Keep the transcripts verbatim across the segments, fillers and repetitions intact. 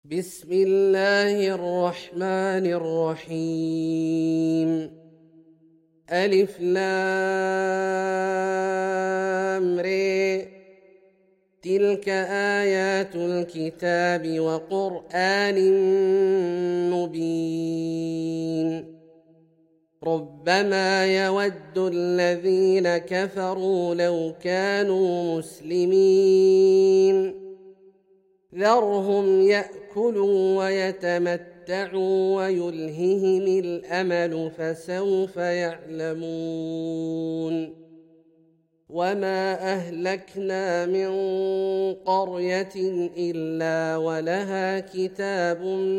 بسم الله الرحمن الرحيم. ألف لام ر. تلك آيات الكتاب وقرآن مبين. ربما يود الذين كفروا لو كانوا مسلمين. ذرهم يأكلوا ويتمتعوا ويلههم الأمل فسوف يعلمون. وما أهلكنا من قرية إلا ولها كتاب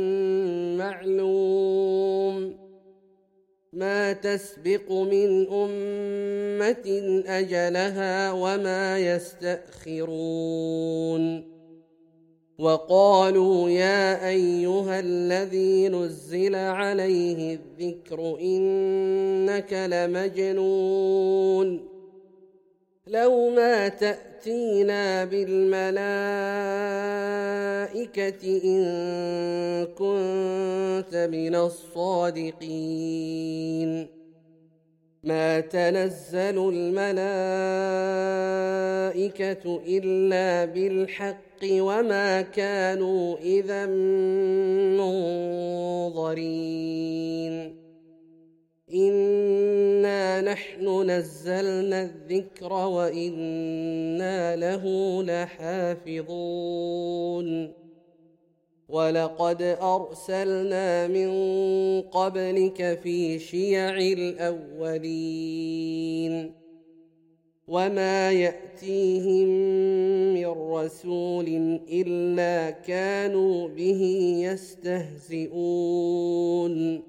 معلوم. ما تسبق من أمة أجلها وما يستأخرون. وقالوا يا أيها الذي نزل عليه الذكر إنك لمجنون. لو ما تأتينا بالملائكة إن كنت من الصادقين. ما تنزل الملائكة إلا بالحق وما كانوا إذا منظرين. إنا نحن نزلنا الذكر وإنا له لحافظون. ولقد أرسلنا من قبلك في شيع الأولين. وما يأتيهم من رسول إلا كانوا به يستهزئون.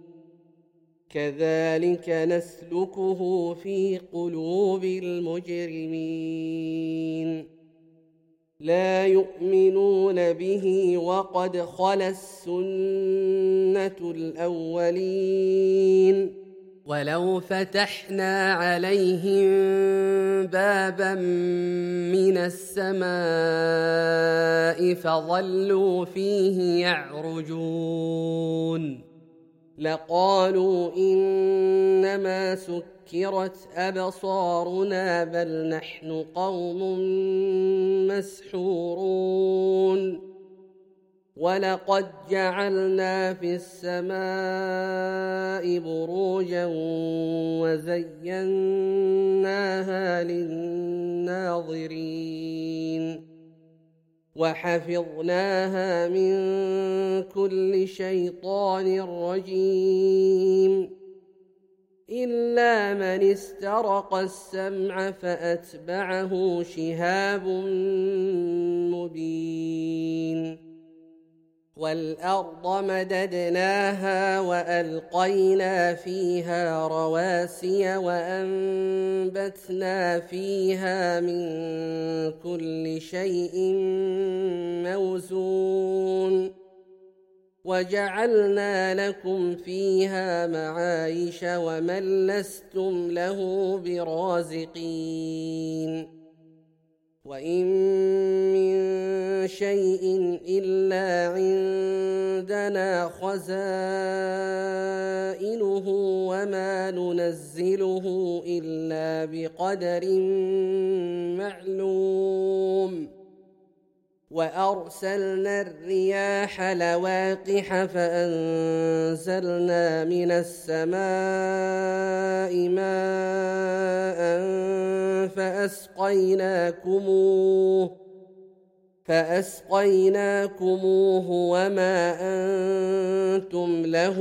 كذلك نسلكه في قلوب المجرمين. لا يؤمنون به وقد خلت سنة الأولين. ولو فتحنا عليهم بابا من السماء فظلوا فيه يعرجون لقالوا إنما سكرت أبصارنا بل نحن قوم مسحورون. ولقد جعلنا في السماء بروجا وزيناها للناظرين. وحفظناها من كل شيطان رجيم إلا من استرق السمع فأتبعه شهاب مبين. والأرض مددناها وألقينا فيها رواسي وأنبتنا فيها من كل شيء موزون. وجعلنا لكم فيها معايش ومن لستم له برازقين. وإن من شيء إلا عندنا خزائنه وما ننزله إلا بقدر معلوم. وأرسلنا الرياح لواقح فأنزلنا من السماء ماء فأسقيناكموه فأسقيناكموه وما أنتم له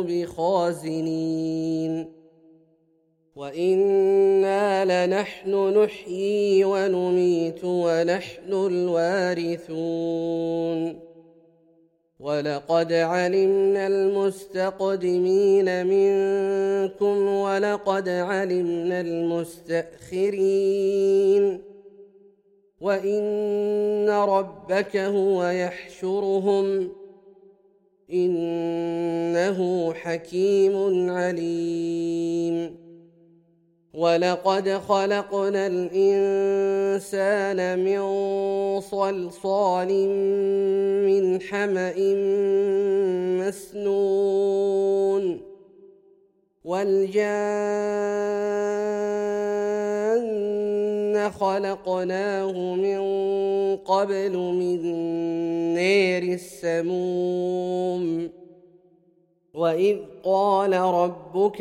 بخازنين. وإنا لنحن نحيي ونميت ونحن الوارثون. ولقد علمنا المستقدمين منكم ولقد علمنا المستأخرين. وإن ربك هو يحشرهم إنه حكيم عليم. ولقد خلقنا الإنسان من صلصال من حمإ مسنون والجان خلقناه من قبل من نار السموم وإذ قال ربك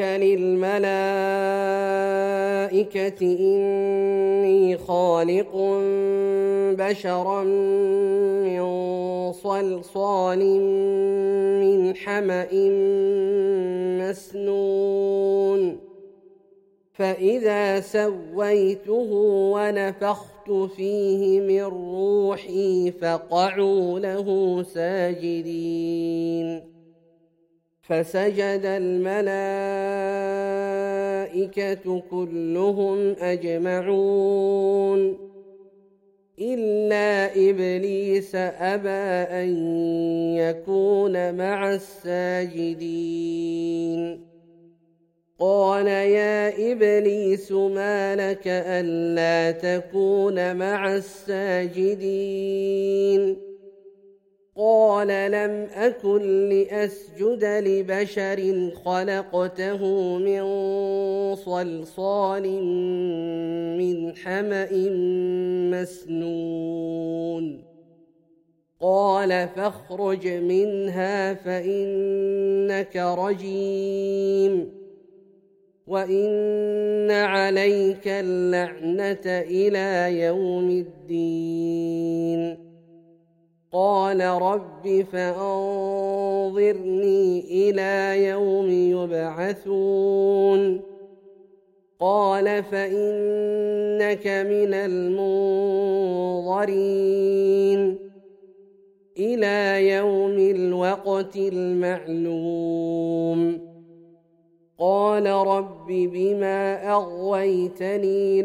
للملائكة إني خالق بشرا من صلصال من حمإ مسنون فإذا سويته ونفخت فيه من روحي فقعوا له ساجدين فسجد الملائكة كلهم أجمعون إلا إبليس أبى أن يكون مع الساجدين قال يا إبليس ما لك ألا تكون مع الساجدين قال لم أكن لأسجد لبشر خلقته من صلصال من حمإ مسنون قال فاخرج منها فإنك رجيم وإن عليك اللعنة إلى يوم الدين قال رب فأنظرني إلى يوم يبعثون قال فإنك من المنظرين إلى يوم الوقت المعلوم قال رب بما أغويتني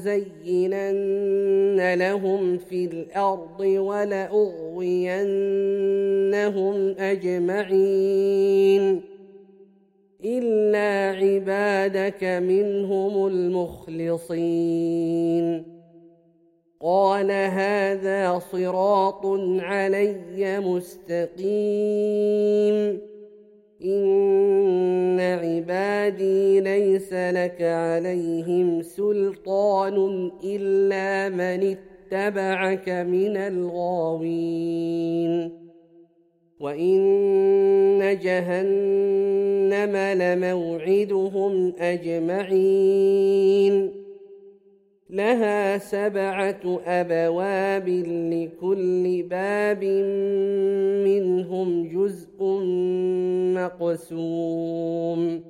لأزينن لهم في الأرض ولأغوينهم أجمعين إلا عبادك منهم المخلصين قال هذا صراط علي مستقيم إن عبادي ليس لك عليهم سلطان إلا من اتبعك من الغاوين وإن جهنم لموعدهم أجمعين لها سبعة أبواب لكل باب منهم جزء مقسوم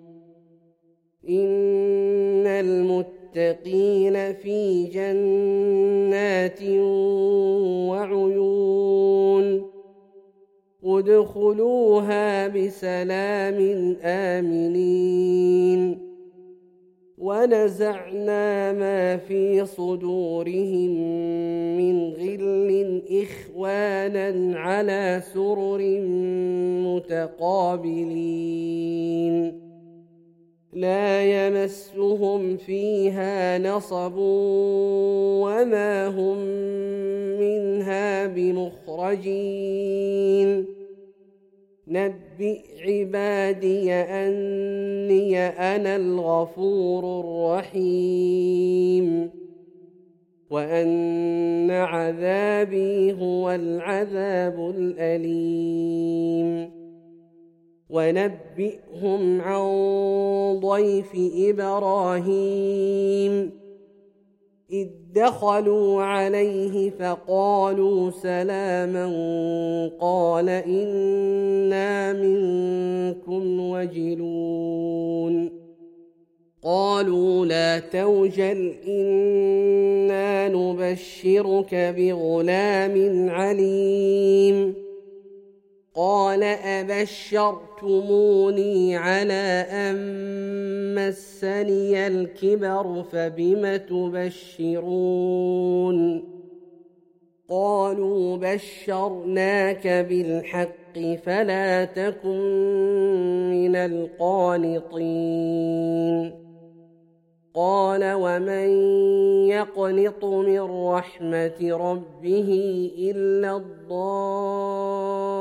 إن المتقين في جنات وعيون ادخلوها بسلام آمنين ونزعنا ما في صدورهم من غل إخوانا على سرر متقابلين لا يمسهم فيها نصب وما هم منها بمخرجين نبئ عبادي أني أنا الغفور الرحيم وأن عذابي هو العذاب الأليم ونبئهم عن ضيف إبراهيم إذ دخلوا عليه فقالوا سلاما قال إنا منكم وجلون قالوا لا توجل إنا نبشرك بغلام عليم قال أبشرتموني على أن مسني الكبر فبم تبشرون قالوا بشرناك بالحق فلا تكن من القانطين قال ومن يقنط من رحمة ربه إلا الضالين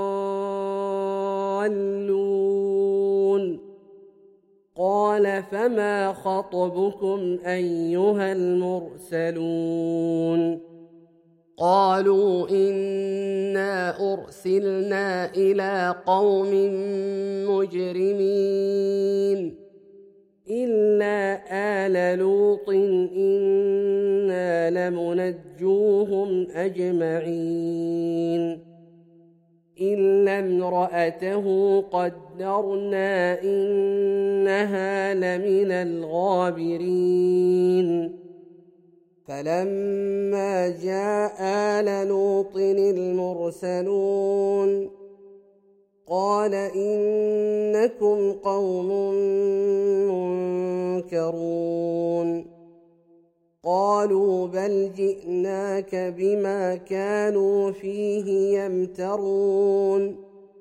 الضالون قال فما خطبكم أيها المرسلون قالوا إنا أرسلنا إلى قوم مجرمين إلا آل لوط إنا لمنجوهم أجمعين إلا امرأته قدرنا إنها لمن الغابرين فلما جاء آل لوط المرسلون قال إنكم قوم منكرون قالوا بل جئناك بما كانوا فيه يمترون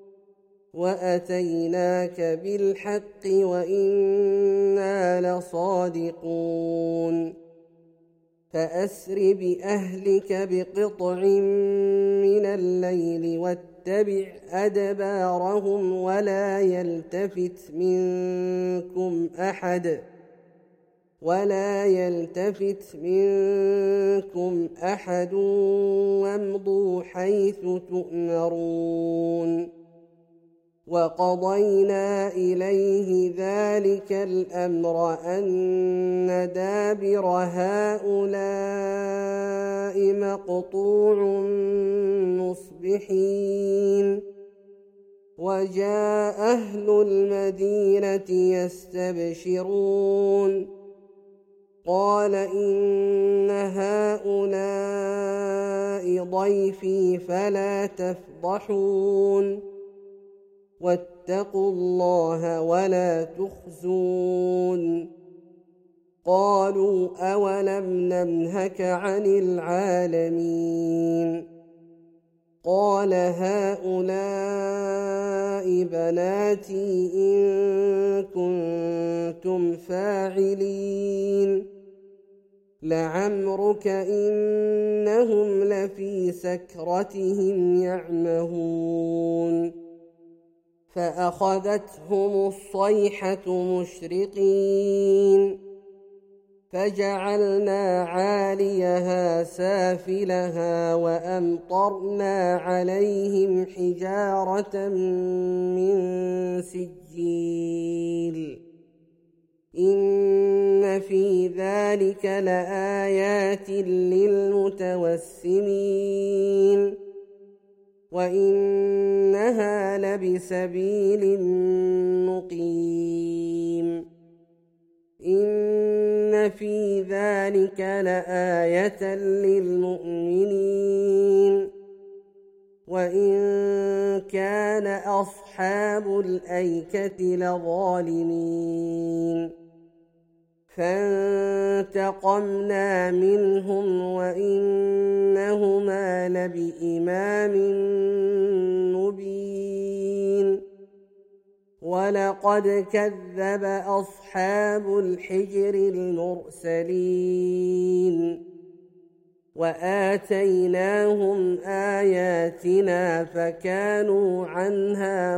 وأتيناك بالحق وإنا لصادقون فأسر بأهلك بقطع من الليل واتبع أدبارهم ولا يلتفت منكم أحد ولا يلتفت منكم أحد وامضوا حيث تؤمرون وقضينا إليه ذلك الأمر أن دابر هؤلاء مقطوع مصبحين وجاء أهل المدينة يستبشرون قال إن هؤلاء ضيفي فلا تفضحون واتقوا الله ولا تخزون قالوا أولم ننهك عن العالمين قال هؤلاء بناتي إن كنتم فاعلين لعمرك إنهم لفي سكرتهم يعمهون فأخذتهم الصيحة مشرقين فجعلنا عاليها سافلها وأمطرنا عليهم حجارة من سجيل إن في ذلك لآيات للمتوسمين وإنها لبسبيل مقيم إن في ذلك لآية للمؤمنين وإن كان أصحاب الأيكة لظالمين فانتقمنا منهم وإنهما لبإمام مبين ولقد كذب أصحاب الحجر المرسلين وآتيناهم آياتنا فكانوا عنها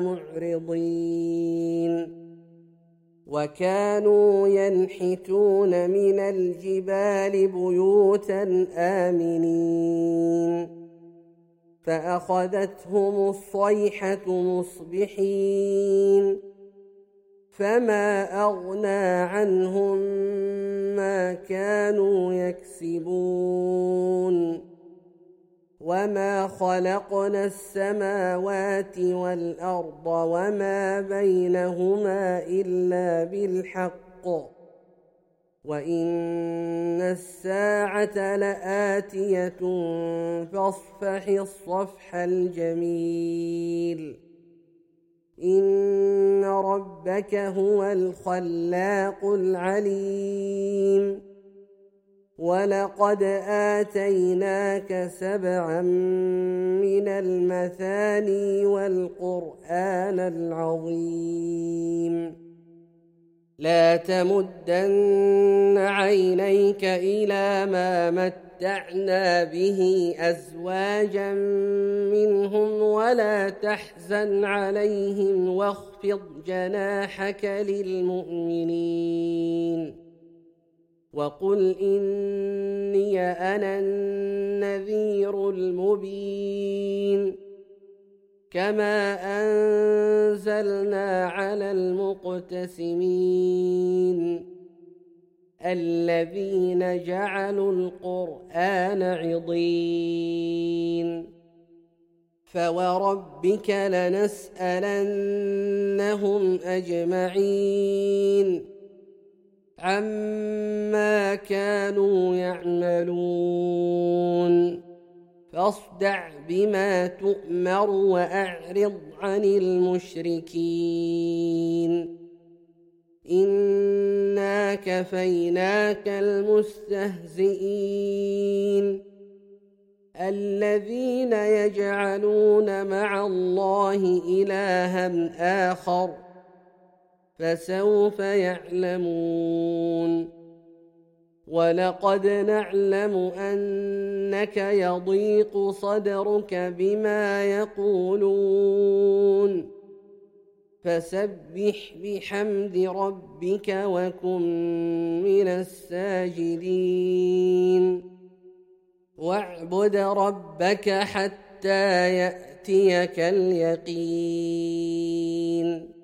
معرضين وكانوا ينحتون من الجبال بيوتا آمنين فأخذتهم الصيحة مصبحين فما أغنى عنهم ما كانوا يكسبون وما خلقنا السماوات والأرض وما بينهما إلا بالحق وإن الساعة لآتية فاصفح الصفح الجميل إن ربك هو الخلاق العليم ولقد آتيناك سبعا من المثاني والقرآن العظيم لا تمدن عينيك إلى ما متعنا ومتعنا به أزواجا منهم ولا تحزن عليهم واخفض جناحك للمؤمنين وقل إني أنا النذير المبين كما أنزلنا على المقتسمين الذين جعلوا القرآن عضين فوربك لنسألنهم أجمعين عما كانوا يعملون فاصدع بما تؤمر وأعرض عن المشركين إنا كفيناك المستهزئين الذين يجعلون مع الله إلها آخر فسوف يعلمون ولقد نعلم أنك يضيق صدرك بما يقولون فسبح بحمد ربك وكن من الساجدين واعبد ربك حتى يأتيك اليقين